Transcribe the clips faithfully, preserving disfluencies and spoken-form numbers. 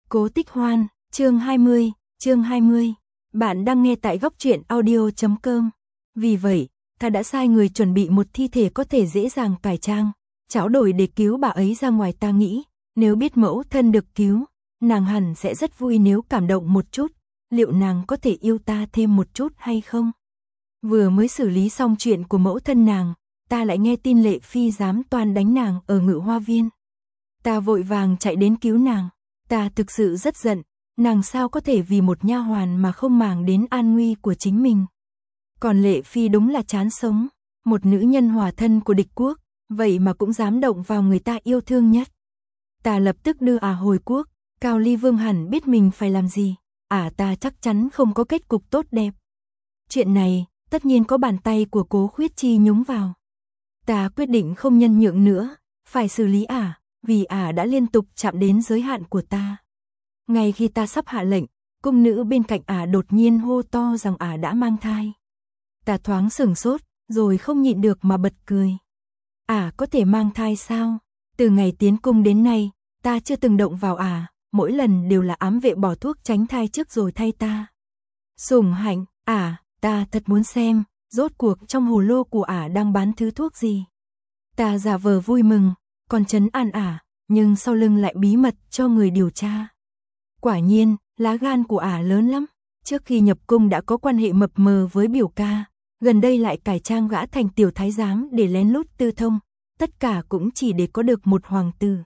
Cố Tích Hoan, chương hai mươi, chương hai mươi. Bạn đang nghe tại góc truyện audio chấm com. Vì vậy, ta đã sai người chuẩn bị một thi thể có thể dễ dàng cải trang, tráo đổi để cứu bà ấy ra ngoài. Ta nghĩ, nếu biết mẫu thân được cứu, nàng hẳn sẽ rất vui nếu cảm động một chút. Liệu nàng có thể yêu ta thêm một chút hay không? Vừa mới xử lý xong chuyện của mẫu thân nàng, ta lại nghe tin Lệ Phi dám toan đánh nàng ở Ngự Hoa Viên. Ta vội vàng chạy đến cứu nàng. Ta thực sự rất giận, nàng sao có thể vì một nha hoàn mà không màng đến an nguy của chính mình. Còn Lệ Phi đúng là chán sống, một nữ nhân hòa thân của địch quốc, vậy mà cũng dám động vào người ta yêu thương nhất. Ta lập tức đưa ả à hồi quốc, Cao Ly Vương hẳn biết mình phải làm gì, ả à ta chắc chắn không có kết cục tốt đẹp. Chuyện này, tất nhiên có bàn tay của Cố Khuyết Chi nhúng vào. Ta quyết định không nhân nhượng nữa, phải xử lý ả. À. Vì ả à đã liên tục chạm đến giới hạn của ta. Ngay khi ta sắp hạ lệnh, cung nữ bên cạnh ả à đột nhiên hô to rằng ả à đã mang thai. Ta thoáng sửng sốt, rồi không nhịn được mà bật cười. Ả à có thể mang thai sao? Từ ngày tiến cung đến nay, ta chưa từng động vào ả, à, mỗi lần đều là ám vệ bỏ thuốc tránh thai trước rồi thay ta. Sủng hạnh, ả, à, ta thật muốn xem, rốt cuộc trong hồ lô của ả à đang bán thứ thuốc gì. Ta giả vờ vui mừng, còn trấn an ả, nhưng sau lưng lại bí mật cho người điều tra. Quả nhiên, lá gan của ả lớn lắm, trước khi nhập cung đã có quan hệ mập mờ với biểu ca, gần đây lại cải trang gã thành tiểu thái giám để lén lút tư thông, tất cả cũng chỉ để có được một hoàng tử.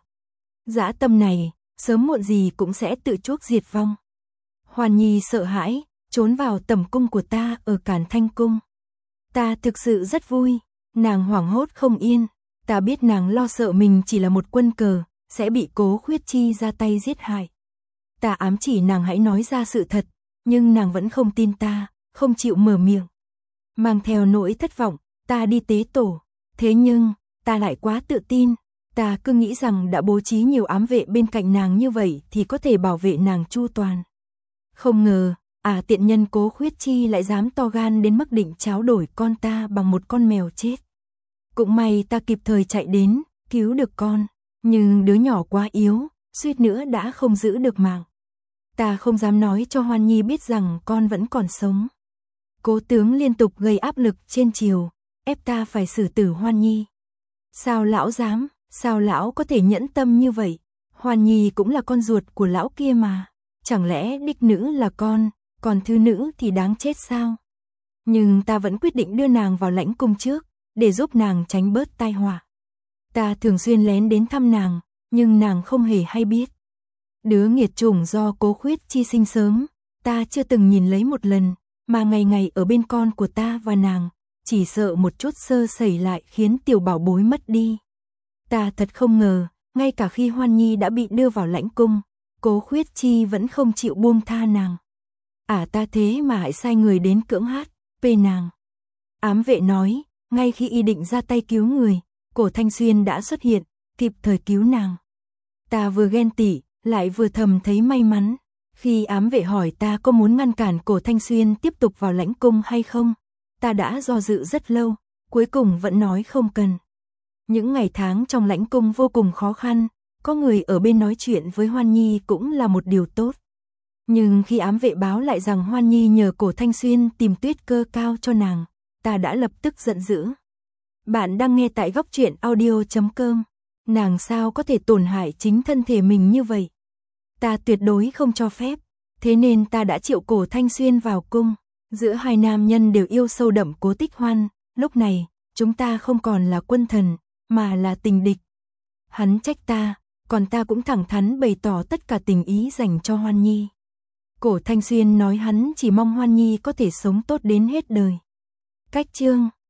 Dã tâm này, sớm muộn gì cũng sẽ tự chuốc diệt vong. Hoàn Nhi sợ hãi, trốn vào tẩm cung của ta ở Càn Thanh Cung. Ta thực sự rất vui, nàng hoảng hốt không yên. Ta biết nàng lo sợ mình chỉ là một quân cờ, sẽ bị Cố Khuyết Chi ra tay giết hại. Ta ám chỉ nàng hãy nói ra sự thật, nhưng nàng vẫn không tin ta, không chịu mở miệng. Mang theo nỗi thất vọng, ta đi tế tổ. Thế nhưng, ta lại quá tự tin. Ta cứ nghĩ rằng đã bố trí nhiều ám vệ bên cạnh nàng như vậy thì có thể bảo vệ nàng chu toàn. Không ngờ, à tiện nhân Cố Khuyết Chi lại dám to gan đến mức định tráo đổi con ta bằng một con mèo chết. Cũng may ta kịp thời chạy đến, cứu được con, nhưng đứa nhỏ quá yếu, suýt nữa đã không giữ được mạng. Ta không dám nói cho Hoan Nhi biết rằng con vẫn còn sống. Cố tướng liên tục gây áp lực trên triều, ép ta phải xử tử Hoan Nhi. Sao lão dám, sao lão có thể nhẫn tâm như vậy? Hoan Nhi cũng là con ruột của lão kia mà, chẳng lẽ đích nữ là con, còn thư nữ thì đáng chết sao? Nhưng ta vẫn quyết định đưa nàng vào lãnh cung trước, để giúp nàng tránh bớt tai họa. Ta thường xuyên lén đến thăm nàng, nhưng nàng không hề hay biết. Đứa nghiệt chủng do Cố Khuyết Chi sinh sớm, ta chưa từng nhìn lấy một lần, mà ngày ngày ở bên con của ta và nàng, chỉ sợ một chút sơ sẩy lại khiến tiểu bảo bối mất đi. Ta thật không ngờ, ngay cả khi Hoan Nhi đã bị đưa vào lãnh cung, Cố Khuyết Chi vẫn không chịu buông tha nàng. À ta thế mà hãy sai người đến cưỡng hát, pê nàng. Ám vệ nói, ngay khi y định ra tay cứu người, Cổ Thanh Xuyên đã xuất hiện, kịp thời cứu nàng. Ta vừa ghen tị, lại vừa thầm thấy may mắn. Khi ám vệ hỏi ta có muốn ngăn cản Cổ Thanh Xuyên tiếp tục vào lãnh cung hay không, ta đã do dự rất lâu, cuối cùng vẫn nói không cần. Những ngày tháng trong lãnh cung vô cùng khó khăn, có người ở bên nói chuyện với Hoan Nhi cũng là một điều tốt. Nhưng khi ám vệ báo lại rằng Hoan Nhi nhờ Cổ Thanh Xuyên tìm tuyết cơ cao cho nàng, ta đã lập tức giận dữ. Bạn đang nghe tại góc truyện audio chấm com. Nàng sao có thể tổn hại chính thân thể mình như vậy? Ta tuyệt đối không cho phép. Thế nên ta đã triệu Cổ Thanh Xuyên vào cung. Giữa hai nam nhân đều yêu sâu đậm Cố Tích Hoan. Lúc này, chúng ta không còn là quân thần, mà là tình địch. Hắn trách ta, còn ta cũng thẳng thắn bày tỏ tất cả tình ý dành cho Hoan Nhi. Cổ Thanh Xuyên nói hắn chỉ mong Hoan Nhi có thể sống tốt đến hết đời. Cách chương